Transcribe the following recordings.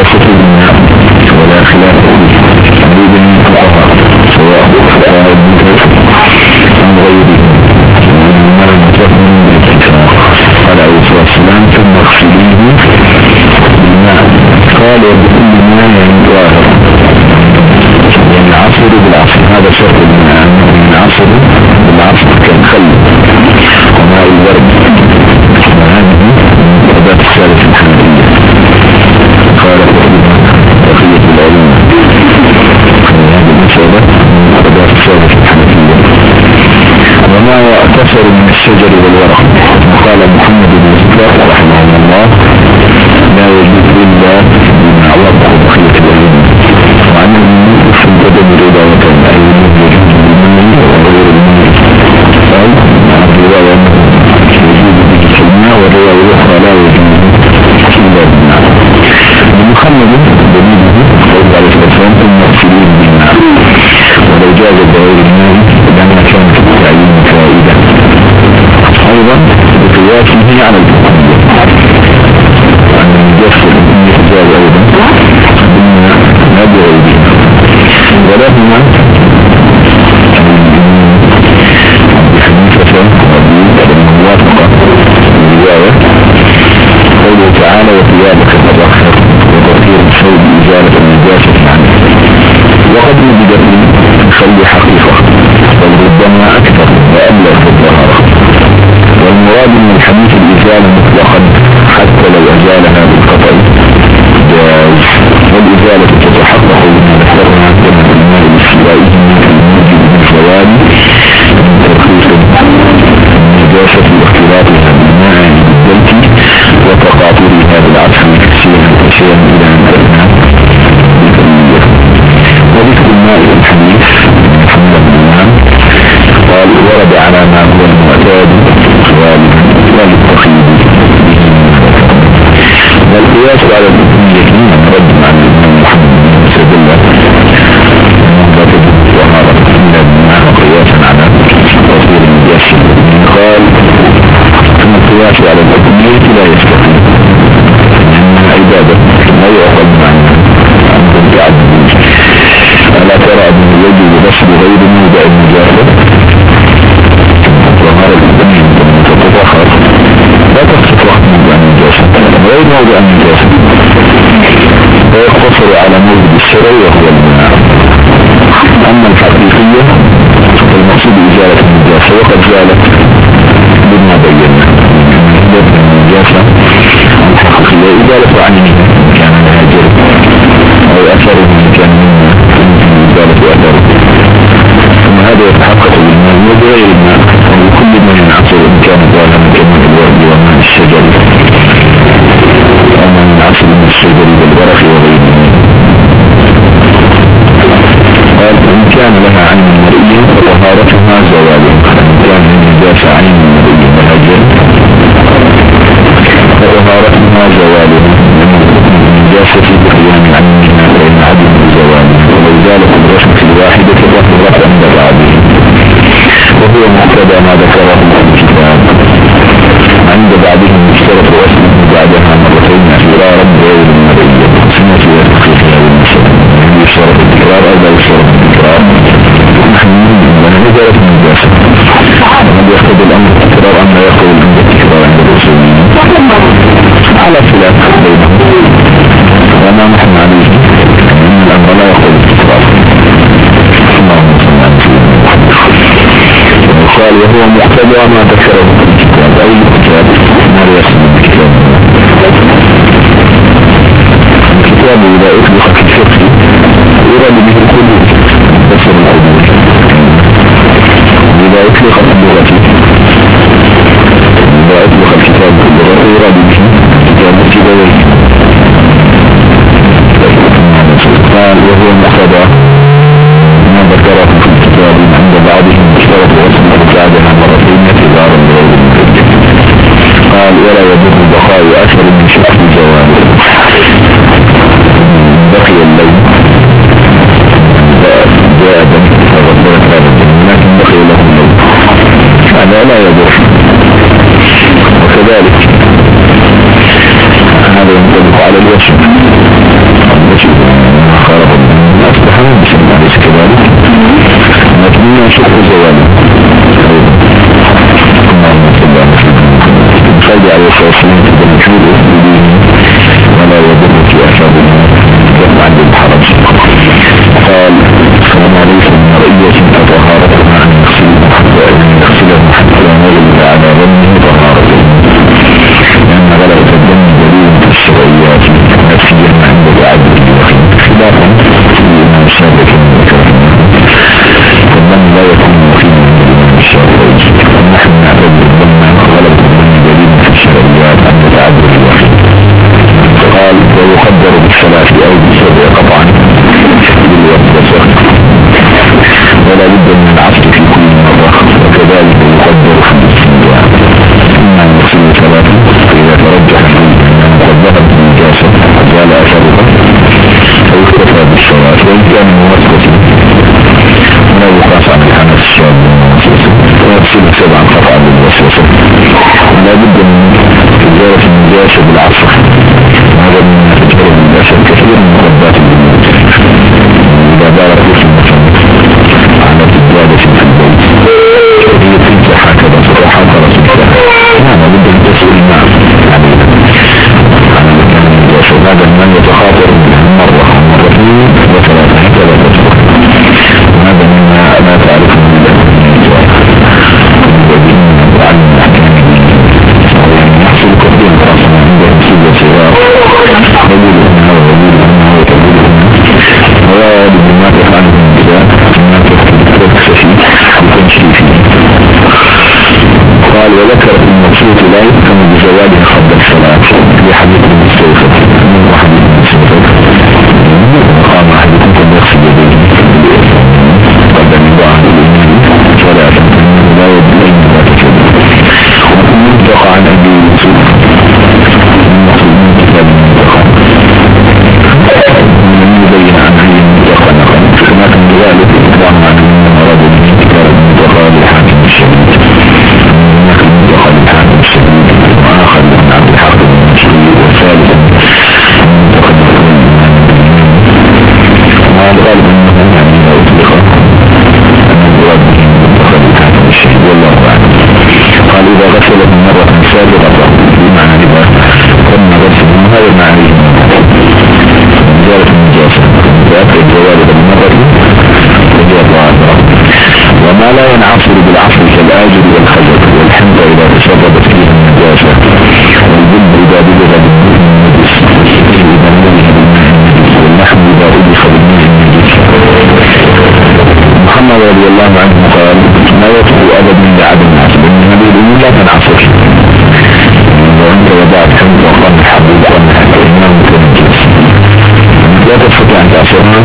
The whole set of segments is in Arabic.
النجاسة بالماء ولا خلاف فيه عند الفقهاء سواء فقهاء المذهب أم غيره وإنما المتفق بالاتفاق قال عليه الصلاة والسلام ثم اغسليه بالماء قال وبكل ماء يعني ظاهر يعني العصر بالعصر هذا شرط الماء من عصر بالعصر كالخل وماء الورد وهذه أداة السالف الحنفية قال بقية العلوم هذه المسألة أداة السالف الحنفية وما يأتثر من الشجر والورق وقال محمد بن زكاة رحمه الله لا يجوز إلا بما وقع بقية العلوم وعن المنوط في البدن رضاوة أي يجوز بالمني وغير المني أو مع الرواية يجوز بالسماء والرواية الأخرى لا يجوز إلا بالماء ومحمد دليله قول عليه الصلاة والسلام ثم اغسلوه بالماء ولو جاز بغير الماء لما كان في التعليم فائدة أيضا بقياسه على الحكمية أن النجاسة يتجاز أيضا بالماء لا بغيره ولهما بحنيفة والموافقة الرواية قوله تعالى وثيابك فطهر وتطهير الثوب إزالة النجاسة عنه وقد وجد في الخل حقيقة بل ربما أكثر وأبلغ في الطهارة والمراد من الحديث الإزالة مطلقا حتى لو أزالها بالقطع جاز والإزالة تتحقق بما ذكرنا كما في الماء الاستوائي في الموجب بالزوال من ترخيص النجاسة واختلاطها بالماء بالدلك وتقاطرها بالعصر كثيرا إلى أن أثنى بالكلية وذكر الماء الحديث محمد بن نعم قال ورد على ما هو المعتاد والتقييد والقياس على الحكمية من رد عن الإمام محمد بن سبيل وهذا إلا بالماء قياسا على تصوير النجاسة قال ثم القياس على الحكمية لا يستقيم لأنها عبادة لا يؤخذ عنها عن تعبد ألا ترى أن يجب بصر غير موضع النجاسة وهذا الإنسان تتطهر لا تقصد وقت موضع النجاسة غير موضع النجاسة ويقتصر على موضع الشرع وهو الماء أما الحقيقية فالمقصود إزالة النجاسة وقد زالت بما بينا النجاسة الحقيقية إزالة عينها كان لها جرد أو أثره من كان منها إزالة أثره ثم هذا يتحقق بالماء وبغير الماء وبكل ما ينعصر إن كان ظاهرا كماء الورد وماء الشجر وما ينعصر من الشجر والورق وغيره قال فإن كان لها عين مرئية فطهارتها زوال فإن كان النجاسة عين مرئية لها جرد فطهارتها زوالها النجاسة بقيام عينها فإن عدم زوالها ولو زالت الرشمة الواحدة فطهرت عند بعضه وهو مقتضى ما ذكره في الكتاب عند بعضهم اشترط واسمه بعدها مرتين اعتبارا بغير المرئية سنة وتحقيقها بالمسلم يشترط التكرار أو لا يشترط التكرار نحن ونزلت النجاسة وهل يقتضي الأمر التكرار أم لا يقتضي الأمر التكرار عند الرسولين على خلاف بينهم وما نحن عليه أن الأمر لا يقتضي التكرار اللهم صل على سيدنا قال وهو مقتضى ما ذكره في الكتاب أي الكتاب ما يسمى الكتاب الكتاب إذا أطلق في الفقه يراد به الخلود بصر العبود إذا أطلق في اللغة إذا أطلق الكتاب في اللغة يراد به كتاب الكتابين قال وهو مقتضى ما ذكره في الكتاب عند بعضهم اشترط واسمه بعدها مرتين اعتبارا بغير المكلف قال ولا يضر بقاء اثر من شكل زواله بقي الليل جاء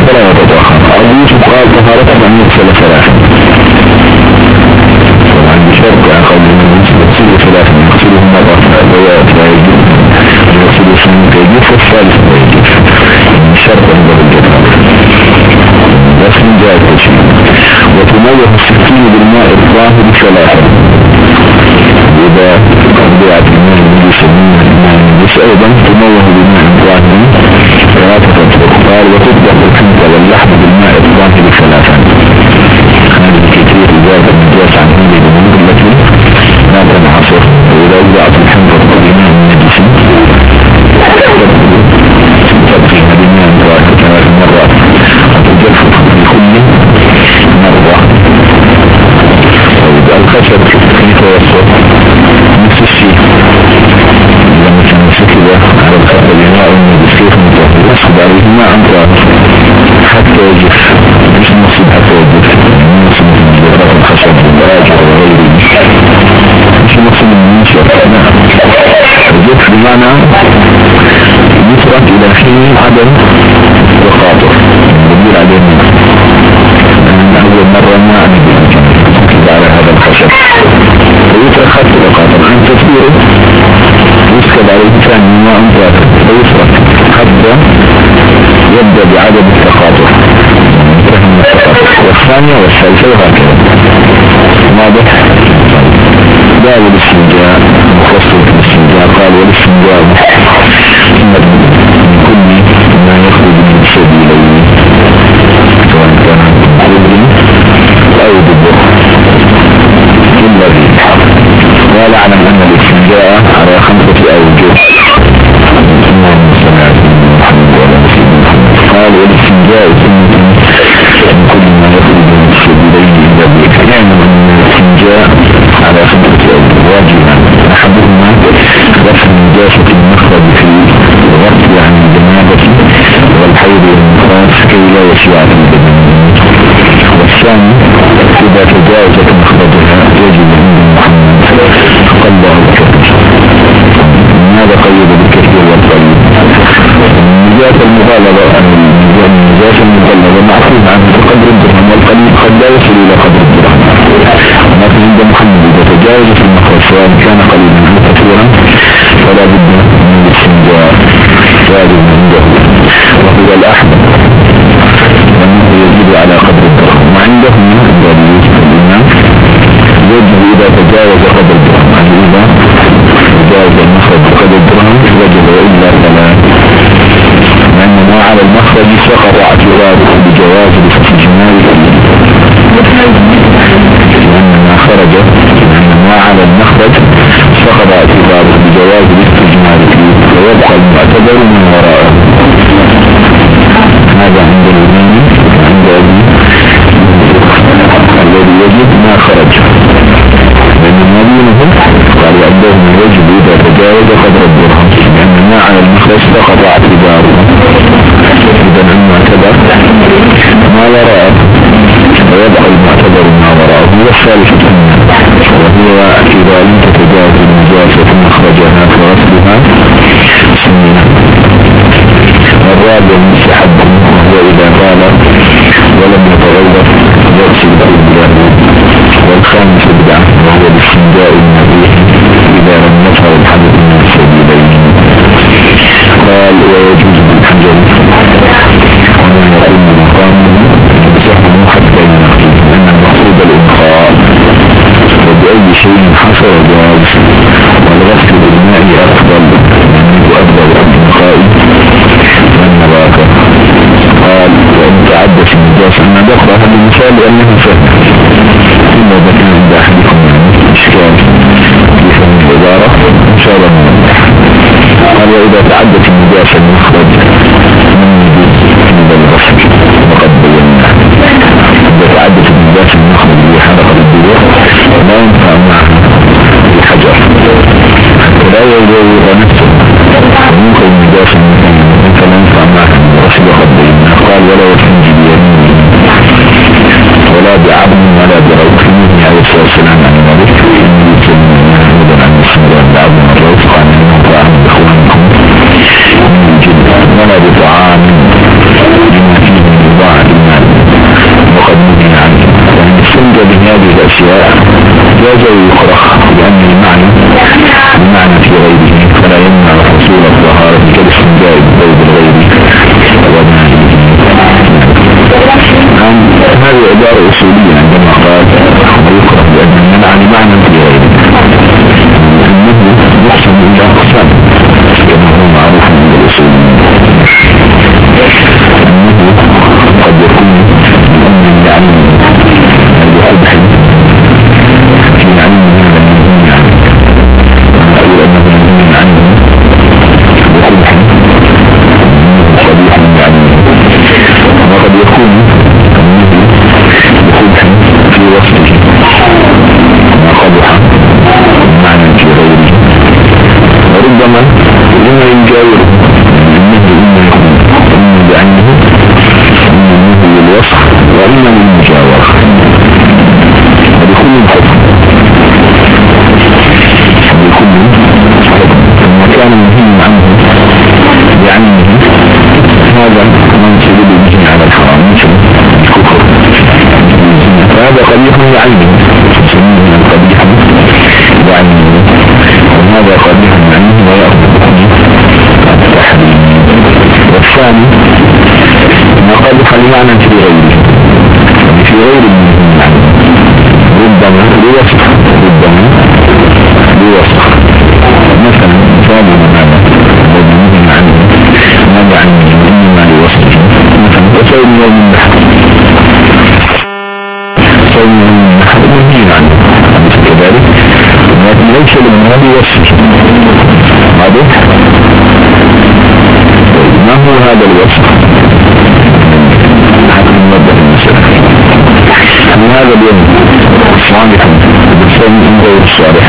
فلا يتطهر. أبو يوسف قال طهارته أن يغسل ثلاثا، طبعا بشرط قول يغسل ثلاثا، يغسله مرة فيجب، يغسل اثنين فيجب، والثالث فيجب، بشرط عند الجدار بس من جاء التشريع. وتموه السكين بالماء الظاهر ثلاثا، إذا أربعت الماء النجس من الماء النجس أيضا تموه بالماء الظاهر ثلاثة أطهر. قال وتطبخ الحنطة واللحم بالماء الظاهر ثلاثا. هذه كثير إجابة النجاس عن هذه الأمور التي لا تنعصر. وإذا وضعت الحنطة بالماء النجس تبقيها بالماء الظاهر ثلاث مرات وتجفف بكل مرة. وإذا الخشب كيف يصر نفس الشيء، لما تنسك له على الخشب يناء النجس كيف متوفر يسخب عليه ماء ظاهر حتى يجف، مش المقصود حتى يجف، المقصود من جرات الخشب والآجر وغيره، مش المقصود من ينشر، يجف بمعنى يترك إلى حين عدم وخاطر يدير عليه منه، لأن أول مرة ما أنبيه على هذا الخشب ويترك حتى وخاطر عن تفكيره يسكب عليه ثاني ما أنبيه ويترك حتى يبدأ بعدم التخاطر والثانية والثالثة وهكذا. واضح؟ باب الاستنجاء مخصص الاستنجاء. قال والاستنجاء من كل ما يخرج من سبيلين سواء كان قلب أو دبر إلا الريح. قال اعلم أن الاستنجاء على 5 أوجه. قال والاستنجاء من كل ما يخرج من سبيلين إلا الريح، يعني أن الاستنجاء على 5 أوجه. واجبا أحدهما رفع النجاسة المخرج في الغسل عن الجنابة والحيض والنفاس كي لا يشيع في البدن. والثاني إذا تجاوزت مخرجها يجب عند محمد فقلها الكثير. ماذا قيد بالكثير والقليل؟ النجاسة المغالبة النجاسة المغلظة معروف عنه بقدر الدرهم، والقليل قد لا يصل إلى قدر الدرهم. لكن عند محمد إذا تجاوزت المخرج سواء كان قليلا أو كثيرا فلا بد من الاستنجاء لازم عنده، وهو الأحمد لأنه يجب على قدر الدرهم. وعندهم الإمام يجب إذا تجاوز قدر الدرهم، يعني إذا تجاوز المخرج قدر الدرهم وجب، وإلا فلا، لأن ما على المخرج سقط اعتراضه بجواز الاستجمال فيه، لأن ما خرج ما على المخرج سقط اعتراضه بجواز الاستجمال فيه ويبقى المعتبر من وراءه. هذا عند الإمام عند الذي يجب ما خرج، لأن المدينة قال عندهم يجب إذا تجاوز قدر الدرهم، لأن ما على المخرج سقط اعتباره. إذا المعتبر ما وراءه ويبقى المعتبر ما وراءه. والثالثة وهي إذا لم تتجاوز النجاسة مخرجها فغسلها سنة. والرابع مستحب وهو إذا قال ولم يتغير يغسل كله. والخامس بدعة وهو الاستنجاء النبيح إذا لم يظهر الحدث من السبيلين. قال ويجوز بالحجر ومن يقوم مقامه يمسحه حتى ينقيه، لأن المقصود الإنقاء وبأي شيء حصل جواز، والغسل بالماء أفضل لأنه أفضل الإنقاء والنظافة. قال وإن تعدت النجاسة أنا بقرأ هذا المثال لأنه سهل، إلا ذكر عند أحدكم إشكال في فهم العبارة إن شاء الله نوضح. قال وإذا تعدت النجاسة المخرج من يجوز عند الغسل وقد بينا إذا تعدت النجاسة المخرج بحلقة الدروع لا ينفع معها الحجر حتى لا يزور نفسه وممكن النجاسة فلا ينفع معها الغسل وقد بينا. قال ولا يستنجي بيمينه ولا بعظم ولا بروح عليه الصلاة والسلام عن ذلك عن السنة بعظم الروح عن المنفعة بإخوانكم ولا بطعام لما فيه من جاز ويكره لأن المعنى في غيره فلا يمنع حصول الطهارة كالاستنجاء بالثوب الغيري هذه عبارة أصولية عندما قال ويكره لأن المنع لمعنى في غيره النهي يقسم إلى أقسام كما هو معروف عند الأصوليين. النهي قد يكون من أمر يعلم القبح في علم هذا المنهي عنه أنا أقول أنه منهي عنه بقبح قبيح يعلمه وقد يكون النهي بقبح في وصفه ما قبح معنى في غيره وربما إما يجاوره النهي إما يكون إما بعينه إما النهي للوصف وإما للمجاورة ولكل حكم ثم كان منهي عنه بعينه هذا منصب به على الحرام مثل الكفر فهذا قبيح بعينه تسميه القبيح بعينه وهذا قبيح بعينه ويأخذ بحكم التحريم. والثاني ما قبح لمعنى في غيره في غير المنهي عنه ربما لوصف مثلا مثال ماذا الذي منهي عنه ماذا عنه إنما لوصفه مثلا وصوم يوم النحر منهي عنه كذلك لكن ليس لما لوصفه واضح. ما هو هذا الوصف حتى نوضح المسألة هل هذا اليوم صالح بالصوم من غير الصالح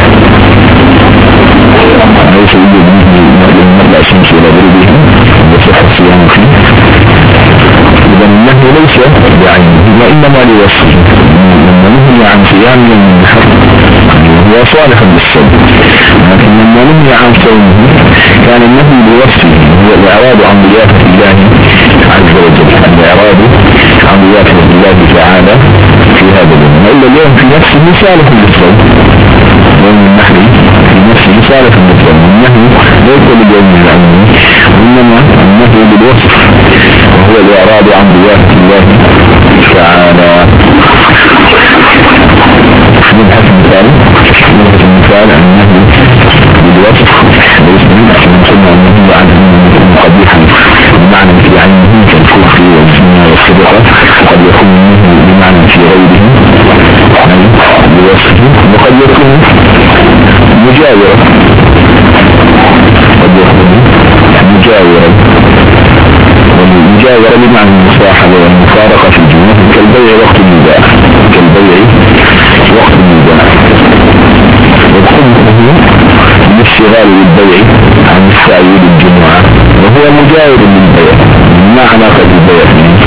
ليس يوجد منه المرأة الشمس ولا غيره وصح الصيام فيه إذا النهي ليس بعينه وإنما لوصفه لما نهي عن صيام يوم النحر هو صالح بالصوم لكن لما نهي عن صومه كان النهي بوصفه هو الإعراض عن ضيافة الله عز وجل الإعراض عن ضيافة الله تعالى في هذا اليوم وإلا اليوم في نفسه صالح للصوم يوم النحر في نفسه صالح للصوم النهي ليس لليوم العلمي وإنما النهي بالوصف وهو الإعراض عن ضيافة الله تعالى. نبحث المثال النهي بالوصف ليس من سنة النهي عنه يكون قبيحا بمعنى في عينه كالكفر والزنا والسرقة قد يكون النهي بمعنى في غيره بوصفه وقد يكون مجاورا والمجاورة بمعنى المصاحبة والمفارقة في الجنة كالبيع وقت النباح وخمسه بالاشتغال بالبيع عن السعي للجمعة وهو مجاور للبيع ما علاقة بالبيع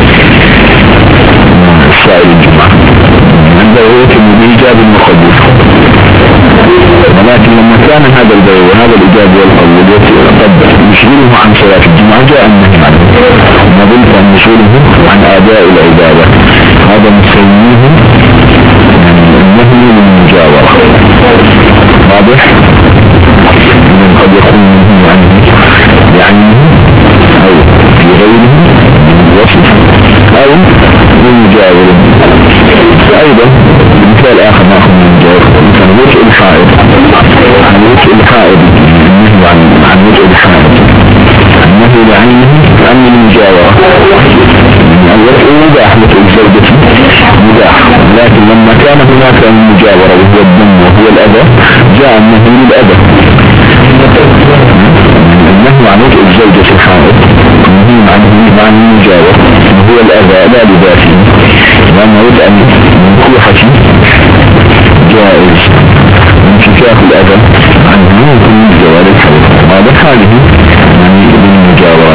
السعي للجمعة عنده يتم بإيجاب المقدس ولكن لما كان هذا البيع وهذا الإيجاب والقبول قد يشغله عن صلاة الجمعة جاء النهي عنه نظلت أن يشغله عن آداء العبادة هذا مسميه النهي للمجاورة واضح من قد يكون منه عنه بعينه أو في غيره من وصف أو من مجاور. أيضا مثال آخر نأخذ من مجاور مثلا وجه الحائض النهي عن وجه الحائض النهي بعينه عن المجاورة الوجه مباح وجه الزوجة مباح لكن لما كان هناك المجاورة وهو الدم وهو الأذى جاء النهي للأذى. النهي عن وجه الزوجة الحائض النهي عن المجاورة وهو الأذى لا لذاته لأن وجه المنكوحة جائز انفكاك الأذى عنه يمكن من جوال الحيض هذا حاله يعني بالمجاورة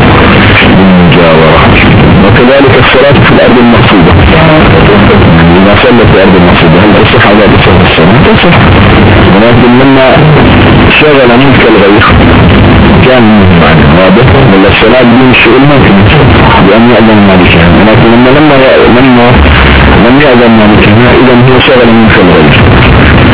وكذلك الصلاة في الأرض المقصودة إذا صلت في الأرض المقصودة هل تصح أو لا تصح الصلاة؟ تصح ولكن لما شغل منك الغير كان منه معنى واضح ولا الصلاة بدون الشغل ممكن بأن يأذن مالكها ولكن لم يأذن مالكها إذا هو شغل منك الغير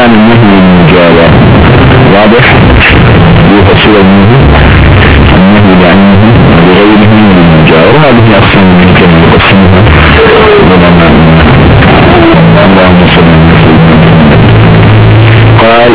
الثاني النهي للمجاورة، واضح؟ يفسر النهي لعنه بغيره من المجاورة. هذه أقسام من كلمة يقسمها علماء. اللهم صل على سيدنا. قال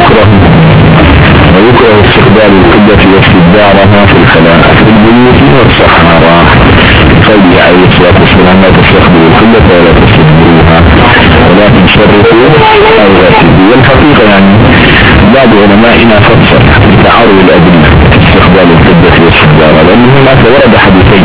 ويكره استقبال القبلة واستدبارها في الخلاء في البيوت والصحراء، قوله عليه الصلاة والسلام لا تستقبلوا القبلة ولا تستدبروها ولكن شرقوا أو غاسلوا. والحقيقة يعني بعض علمائنا فسر تعارض الأدلة استقبال القبلة واستدبارها، لأن هناك ورد حديثين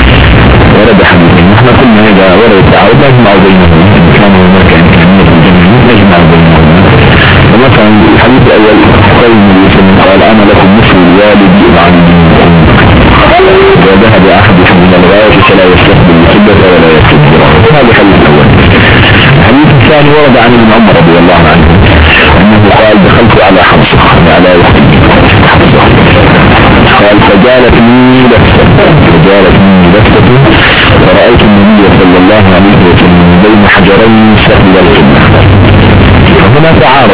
نحن قلنا إذا ورد التعارض نجمع بينهما، إن كان هناك إمكانية الجمع نجمع بينهما. ومثلا الحديث الأول قول النبي صلى الله عليه وسلم قال أنا لكم مثل الوالد العالمين، إذا ذهب أحدكم إلى الغاية فلا يستقبل القبلة ولا يستدبرها. هذا الحديث الأول. الحديث الثاني ورد عن ابن عمر رضي الله عنه أنه قال دخلت على حفصة على أختي حفصة، قال فجالت مني لفتة فرأيت النبي صلى الله عليه وسلم بين حجرين يستقبل القبلة. فهنا تعارض،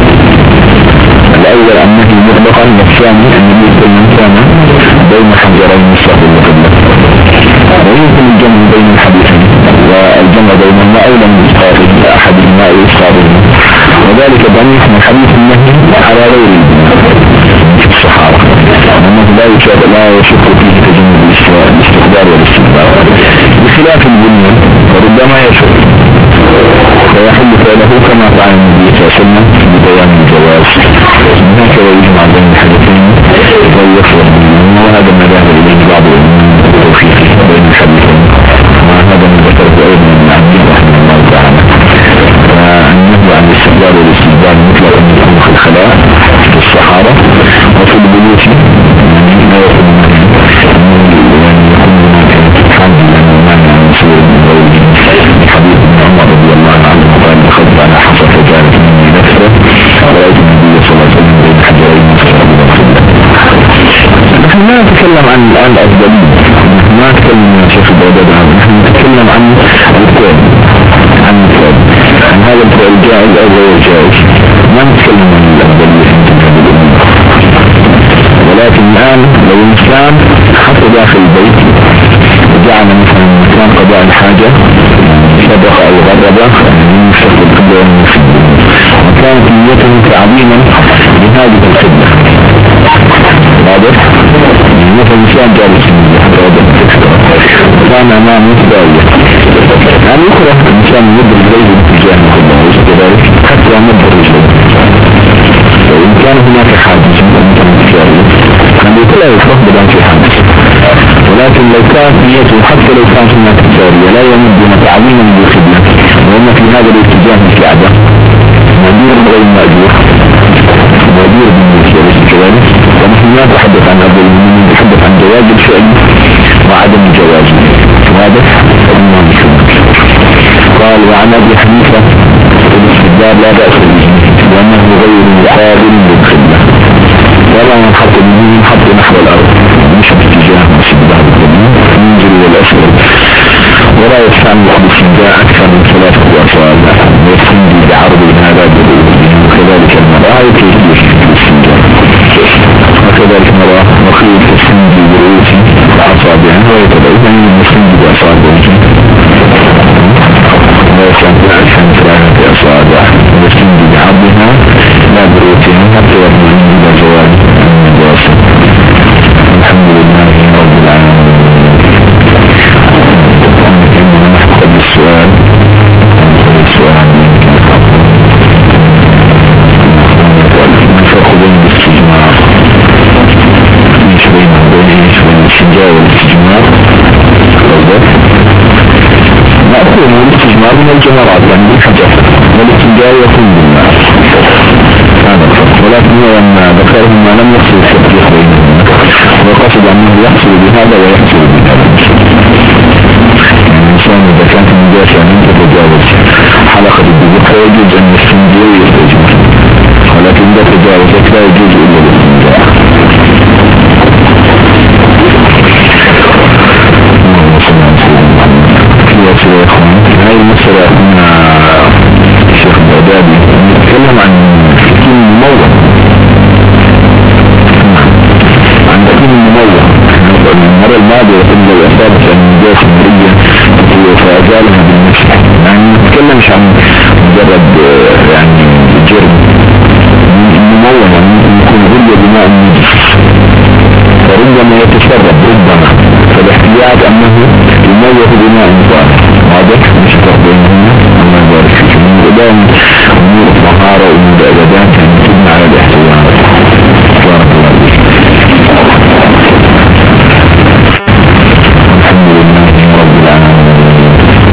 الأول أنه مطلقا، والثاني النبي صلى الله عليه وسلم بين حجرين يستقبل القبلة. ويمكن الجمع بين الحديثين، والجمع بينهما أولى من إسقاطه أحدهما أو إسقاطهما، وذلك ضعيف من حديث النهي على غير في الصحابة، وأنه لا يشك فيه تجنب الاستقبال والاستدبار، بخلاف البنية وربما يشك فيحل فعله كما فعل النبي صلى الله عليه وسلم ببيان الجواز. هكذا يجمع بين الحديثين ويفرق منه، وهذا ما ذهب إليه بعض التوفيق بين الحديثين، وهذا ما ذكره أيضا من عبد رحمه الله تعالى. فالنهي عن الاستقبال والاستدبار مطلق أن يكون في الخلاء في الصحارى وفي البيوت، يعني لا يكون حمد لأنه مانع عن سور من غيره. حديث ابن عمر رضي الله عنه قال دخلت على حفصة فجاءت مني نفسه ورأيت النبي صلى الله عليه وسلم بين حجرين يستقبل القبلة. نحن لا نتكلم عن الآن الأفضلين، ما نتكلم يا شيخ البغداد، نحن نتكلم عن الفعل، عن هذا الفعل جائز أو غير جائز، ما نتكلم عن الأفضلية في هذه الأمور. ولكن الآن لو الإنسان حتى داخل البيت وجعل مثلا مكان قضاء الحاجة سبق أو غرب من شكل القبلة والمسجد، وكانت نيته تعظيما لهذه القبلة، واضح؟ مثل الإنسان جالس حتى وضع وكان أمامه زاوية، يعني يكره الإنسان يمد رجليه باتجاه القبلة وكذلك حتى يمد رجليه، وإن كان هناك حاجز مثل الزاوية يعني لا يكره بدون في حاجز. ولكن لو كانت نيته حتى لو كانت هناك زاوية لا يمدها تعظيما للقبلة، وأن في هذا الاتجاه الكعبة مدير غير مأجور مدير بالنسبة كذلك. ونحن لا نتحدث عن هذا المؤمن، نتحدث عن جواز الفعل وعدم جوازه، واضح؟ قال وعن أبي حنيفة الاستدبار لا بأس به لأنه غير مقابل للقبلة، ولا ينحط منه ينحط نحو الأرض مش باتجاه مستدبار القبلة ينزل إلى الأسفل، ولا يستعمل بالاستنجاء أكثر من 3 أصابع ويستنجي بعرض هذا بالأذن، وكذلك المرأة يتجيش بالاستنجاء، وكذلك المرأة وخير تستنجي برؤوس أصابعها ويتبعيها من المستنجي بأصابعها ويستنجي أكثر من 3 أصابع ويستنجي بعرضها لا برؤوسها حتى يرمي إلى زواج النجاسة. الحمد لله رب العالمين. السؤال الفرق بين الاستجمار بين الاستنجاء والاستجمار، نأخذ من الاستجمار من الجمرات يعني بالحجر، والاستنجاء يكون بالماء، هذا الفرق. ولكن هو أن ذكره ما لم يحصل التفريق بينهما، وقصد أنه يحصل بهذا ويحصل بهذا. الإنسان إذا كانت النجاسة لم تتجاوز حلقة الدبوق فيجوز أن يستنجي ويستجمر، ولكن إذا تجاوزت لا يجوز إلا الاستنجاء. هاي المسألة هنا الشيخ البغدادي نتكلم عن أصابت النجاسة مرية فأزالها بالمسح. يعني ما نتكلمش عن مجرد يعني جرم ممونة، ممكن يكون غلية بماء نجس فربما يتسرب، ربما فالاحتياط أنه يموت بماء طاهر. واضح؟ مش فرق بينهما. الله يبارك فيكم. من قدام أمور الطهارة وأمور العبادات